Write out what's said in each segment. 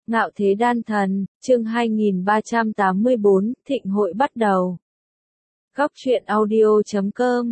Ngạo thế đan thần, chương 2384, thịnh hội bắt đầu. Góc truyện audio.com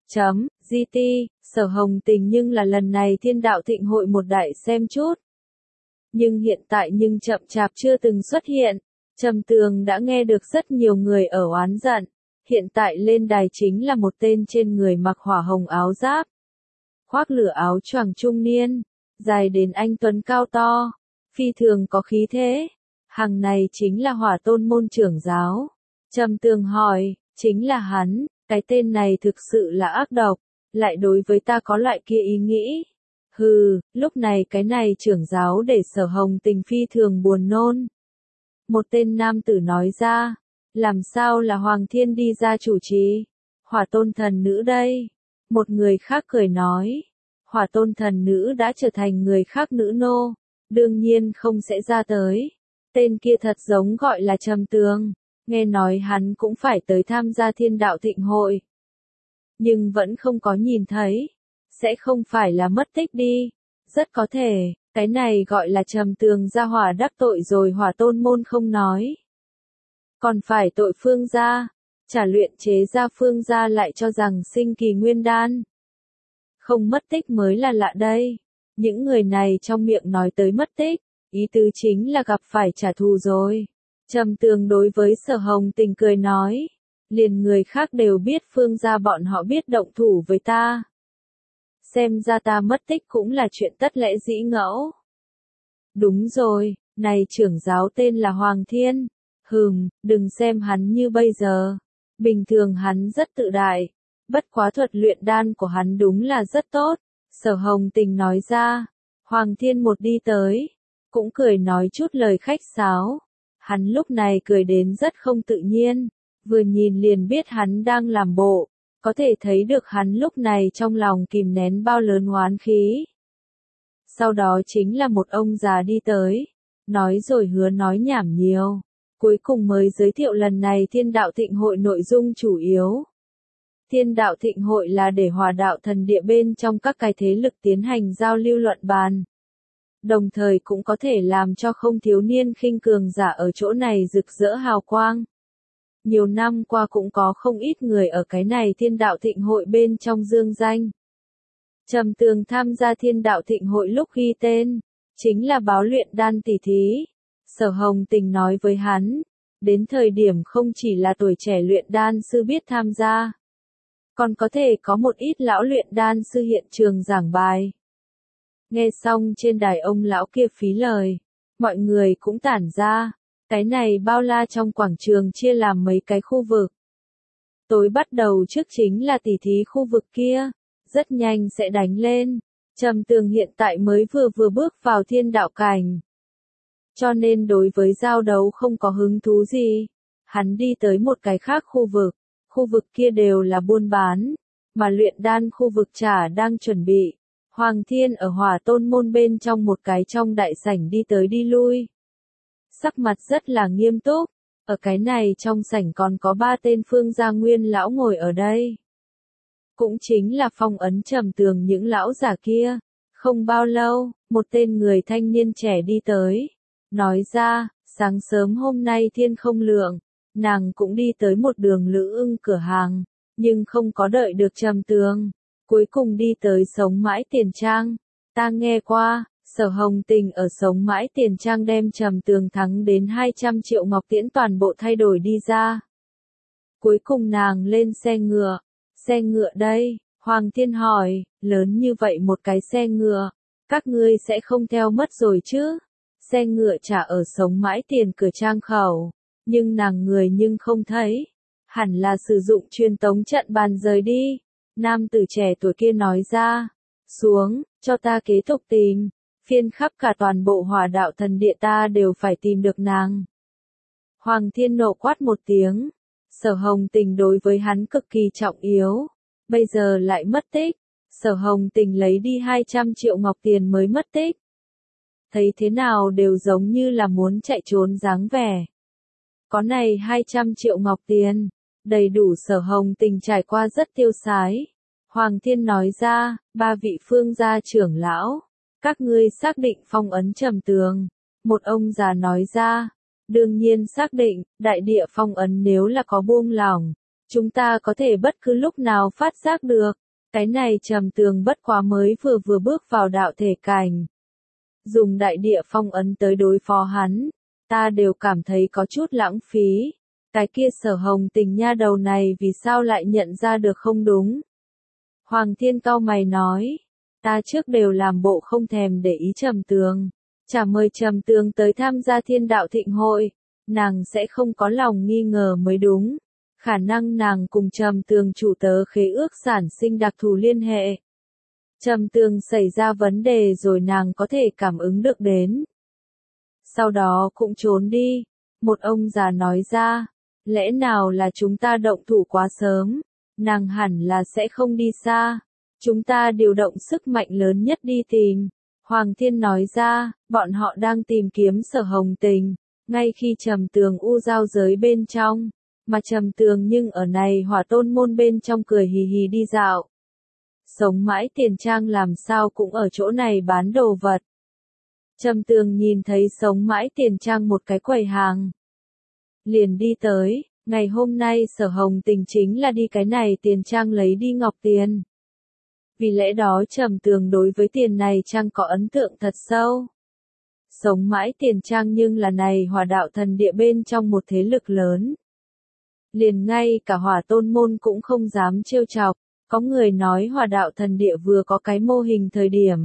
.gt, Sở Hồng Tình nhưng là lần này thiên đạo thịnh hội một đại xem chút. Nhưng hiện tại chậm chạp chưa từng xuất hiện, Trầm Tường đã nghe được rất nhiều người ở oán giận, hiện tại lên đài chính là một tên trên người mặc hỏa hồng áo giáp, khoác lửa áo choàng trung niên, dài đến anh tuấn cao to, phi thường có khí thế. Hàng này chính là Hỏa Tôn môn trưởng giáo. Trầm Tường hỏi, chính là hắn, cái tên này thực sự là ác độc, lại đối với ta có loại kia ý nghĩ. Hừ, lúc này cái này trưởng giáo để Sở Hồng Tình phi thường buồn nôn. Một tên nam tử nói ra, làm sao là Hoàng Thiên đi ra chủ trì, Hỏa Tôn thần nữ đây. Một người khác cười nói, Hỏa Tôn thần nữ đã trở thành người khác nữ nô, đương nhiên không sẽ ra tới. Tên kia thật giống gọi là Trầm Tường, nghe nói hắn cũng phải tới tham gia thiên đạo thịnh hội. Nhưng vẫn không có nhìn thấy, sẽ không phải là mất tích đi. Rất có thể, cái này gọi là Trầm Tường gia hỏa đắc tội rồi Hỏa Tôn môn không nói. Còn phải tội Phương gia, trả luyện chế ra Phương gia lại cho rằng sinh kỳ nguyên đan. Không mất tích mới là lạ đây. Những người này trong miệng nói tới mất tích, ý tứ chính là gặp phải trả thù rồi. Trầm Tường đối với Sở Hồng Tình cười nói, liền người khác đều biết Phương gia bọn họ biết động thủ với ta. Xem ra ta mất tích cũng là chuyện tất lẽ dĩ ngẫu. Đúng rồi, này trưởng giáo tên là Hoàng Thiên. Đừng xem hắn như bây giờ. Bình thường hắn rất tự đại. Bất quá thuật luyện đan của hắn đúng là rất tốt. Sở Hồng Tình nói ra. Hoàng Thiên một đi tới, cũng cười nói chút lời khách sáo. Hắn lúc này cười đến rất không tự nhiên. Vừa nhìn liền biết hắn đang làm bộ. Có thể thấy được hắn lúc này trong lòng kìm nén bao lớn oán khí. Sau đó chính là một ông già đi tới. Nói rồi hứa nói nhảm nhiều. Cuối cùng mới giới thiệu lần này thiên đạo thịnh hội nội dung chủ yếu. Thiên đạo thịnh hội là để hòa đạo thần địa bên trong các cái thế lực tiến hành giao lưu luận bàn. Đồng thời cũng có thể làm cho không thiếu niên khinh cường giả ở chỗ này rực rỡ hào quang. Nhiều năm qua cũng có không ít người ở cái này thiên đạo thịnh hội bên trong dương danh. Trầm Tường tham gia thiên đạo thịnh hội lúc ghi tên, chính là báo luyện đan tỷ thí. Sở Hồng Tình nói với hắn, đến thời điểm không chỉ là tuổi trẻ luyện đan sư biết tham gia, còn có thể có một ít lão luyện đan sư hiện trường giảng bài. Nghe xong trên đài ông lão kia phí lời, mọi người cũng tản ra, cái này bao la trong quảng trường chia làm mấy cái khu vực. Tối bắt đầu trước chính là tỷ thí khu vực kia, rất nhanh sẽ đánh lên. Trầm Tường hiện tại mới vừa bước vào thiên đạo cảnh, cho nên đối với giao đấu không có hứng thú gì. Hắn đi tới một cái khác khu vực kia đều là buôn bán, mà luyện đan khu vực trả đang chuẩn bị. Hoàng Thiên ở Hỏa Tôn môn bên trong một cái trong đại sảnh đi tới đi lui. Sắc mặt rất là nghiêm túc, ở cái này trong sảnh còn có 3 tên Phương gia nguyên lão ngồi ở đây. Cũng chính là phong ấn Trầm Tường những lão già kia. Không bao lâu, một tên người thanh niên trẻ đi tới. Nói ra, sáng sớm hôm nay thiên không lượng, nàng cũng đi tới một đường Lữ Ưng cửa hàng, nhưng không có đợi được Trầm Tường. Cuối cùng đi tới Sống Mãi Tiền Trang. Ta nghe qua, Sở Hồng Tình ở Sống Mãi Tiền Trang đem Trầm Tường thắng đến 200 triệu ngọc tiễn toàn bộ thay đổi đi ra. Cuối cùng nàng lên xe ngựa. Xe ngựa đây, Hoàng Thiên hỏi, lớn như vậy một cái xe ngựa, các ngươi sẽ không theo mất rồi chứ? Xe ngựa trả ở Sống Mãi Tiền cửa trang khẩu, nhưng nàng người nhưng không thấy. Hẳn là sử dụng truyền tống trận bàn rời đi. Nam tử trẻ tuổi kia nói ra, xuống, cho ta kế tục tìm, phiên khắp cả toàn bộ Hỏa đạo thần địa ta đều phải tìm được nàng. Hoàng Thiên nộ quát một tiếng, Sở Hồng Tình đối với hắn cực kỳ trọng yếu, bây giờ lại mất tích. Sở Hồng Tình lấy đi 200 triệu ngọc tiền mới mất tích. Thấy thế nào đều giống như là muốn chạy trốn dáng vẻ. Có này 200 triệu ngọc tiền, đầy đủ Sở Hồng Tình trải qua rất tiêu sái. Hoàng Thiên nói ra, 3 vị Phương gia trưởng lão, các ngươi xác định phong ấn Trầm Tường, Một ông già nói ra, đương nhiên xác định, đại địa phong ấn nếu là có buông lỏng, chúng ta có thể bất cứ lúc nào phát giác được. Cái này Trầm Tường bất quá mới vừa bước vào đạo thể cảnh. Dùng đại địa phong ấn tới đối phó hắn, ta đều cảm thấy có chút lãng phí. Cái kia Sở Hồng Tình nha đầu này vì sao lại nhận ra được không đúng? Hoàng Thiên cau mày nói, ta trước đều làm bộ không thèm để ý Trầm Tường. Chả mời Trầm Tường tới tham gia Thiên Đạo Thịnh hội, nàng sẽ không có lòng nghi ngờ mới đúng. Khả năng nàng cùng Trầm Tường chủ tớ khế ước sản sinh đặc thù liên hệ. Trầm Tường xảy ra vấn đề rồi nàng có thể cảm ứng được đến. Sau đó cũng trốn đi. Một ông già nói ra, lẽ nào là chúng ta động thủ quá sớm, nàng hẳn là sẽ không đi xa. Chúng ta điều động sức mạnh lớn nhất đi tìm. Hoàng Thiên nói ra, bọn họ đang tìm kiếm Sở Hồng Tình, ngay khi Trầm Tường u giao giới bên trong, mà Trầm Tường nhưng ở này Hỏa Tôn môn bên trong cười hì hì đi dạo. Sống mãi tiền trang làm sao cũng ở chỗ này bán đồ vật. Trầm Tường nhìn thấy sống mãi tiền trang một cái quầy hàng. Liền đi tới, ngày hôm nay Sở Hồng Tình chính là đi cái này tiền trang lấy đi ngọc tiền. Vì lẽ đó Trầm Tường đối với tiền này trang có ấn tượng thật sâu. Sống mãi tiền trang nhưng là này Hỏa Đạo Thần Địa bên trong một thế lực lớn. Liền ngay cả Hỏa Tôn môn cũng không dám trêu chọc, có người nói Hỏa Đạo Thần Địa vừa có cái mô hình thời điểm.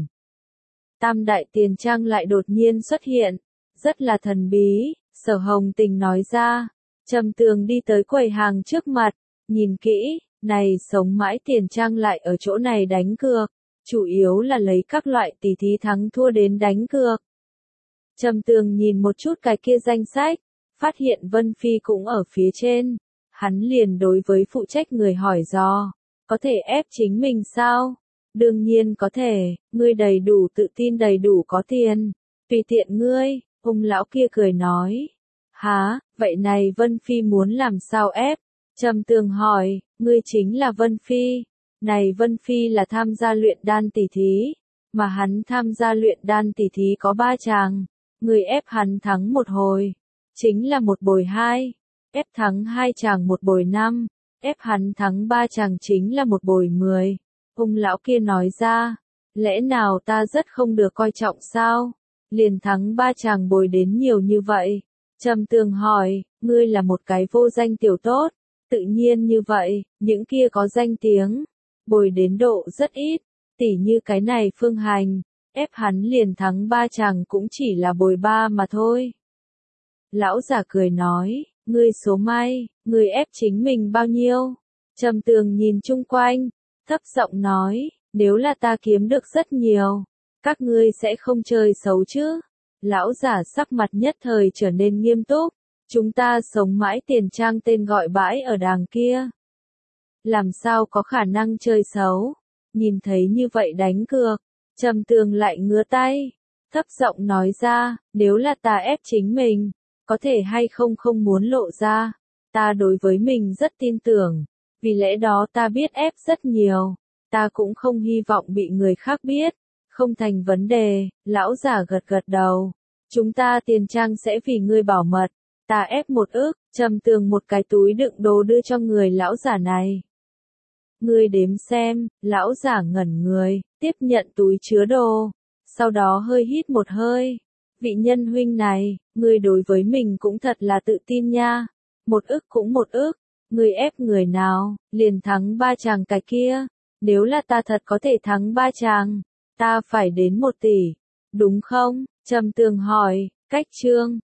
Tam đại tiền trang lại đột nhiên xuất hiện, rất là thần bí, Sở Hồng Tình nói ra. Trầm Tường đi tới quầy hàng trước mặt, nhìn kỹ, này sống mãi tiền trang lại ở chỗ này đánh cược, chủ yếu là lấy các loại tỷ thí thắng thua đến đánh cược. Trầm Tường nhìn một chút cái kia danh sách, phát hiện Vân Phi cũng ở phía trên, hắn liền đối với phụ trách người hỏi do, có thể ép chính mình sao? Đương nhiên có thể, ngươi đầy đủ tự tin đầy đủ có tiền, tùy tiện ngươi, ông lão kia cười nói. Hả, vậy này Vân Phi muốn làm sao ép? Trầm Tường hỏi, ngươi chính là Vân Phi. Này Vân Phi là tham gia luyện đan tỷ thí, mà hắn tham gia luyện đan tỷ thí có 3 chàng, ngươi ép hắn thắng một hồi, chính là một bồi 2, ép thắng 2 chàng một bồi 5, ép hắn thắng 3 chàng chính là một bồi 10. Ông lão kia nói ra, lẽ nào ta rất không được coi trọng sao? Liền thắng 3 chàng bồi đến nhiều như vậy. Trầm Tường hỏi, ngươi là một cái vô danh tiểu tốt, tự nhiên như vậy, những kia có danh tiếng, bồi đến độ rất ít, tỉ như cái này Phương Hành, ép hắn liền thắng 3 chàng cũng chỉ là bồi 3 mà thôi. Lão giả cười nói, ngươi số may, ngươi ép chính mình bao nhiêu? Trầm Tường nhìn chung quanh, thấp giọng nói, nếu là ta kiếm được rất nhiều, các ngươi sẽ không chơi xấu chứ? Lão giả sắc mặt nhất thời trở nên nghiêm túc, chúng ta sống mãi tiền trang tên gọi bãi ở đàng kia. Làm sao có khả năng chơi xấu? Nhìn thấy như vậy đánh cược, Trầm Tường lại ngứa tay, thấp giọng nói ra, nếu là ta ép chính mình, có thể hay không không muốn lộ ra, ta đối với mình rất tin tưởng, vì lẽ đó ta biết ép rất nhiều, ta cũng không hy vọng bị người khác biết. Không thành vấn đề, lão giả gật gật đầu. Chúng ta tiền trang sẽ vì ngươi bảo mật. Ta ép 1 ức, Trầm Tường một cái túi đựng đồ đưa cho người lão giả này. Ngươi đếm xem, lão giả ngẩn người, tiếp nhận túi chứa đồ. Sau đó hơi hít một hơi. Vị nhân huynh này, ngươi đối với mình cũng thật là tự tin nha. 1 ức cũng 1 ức. Ngươi ép người nào, liền thắng 3 chàng cái kia. Nếu là ta thật có thể thắng 3 chàng, ta phải đến 1 tỷ, đúng không? Trầm Tường hỏi, cách chương.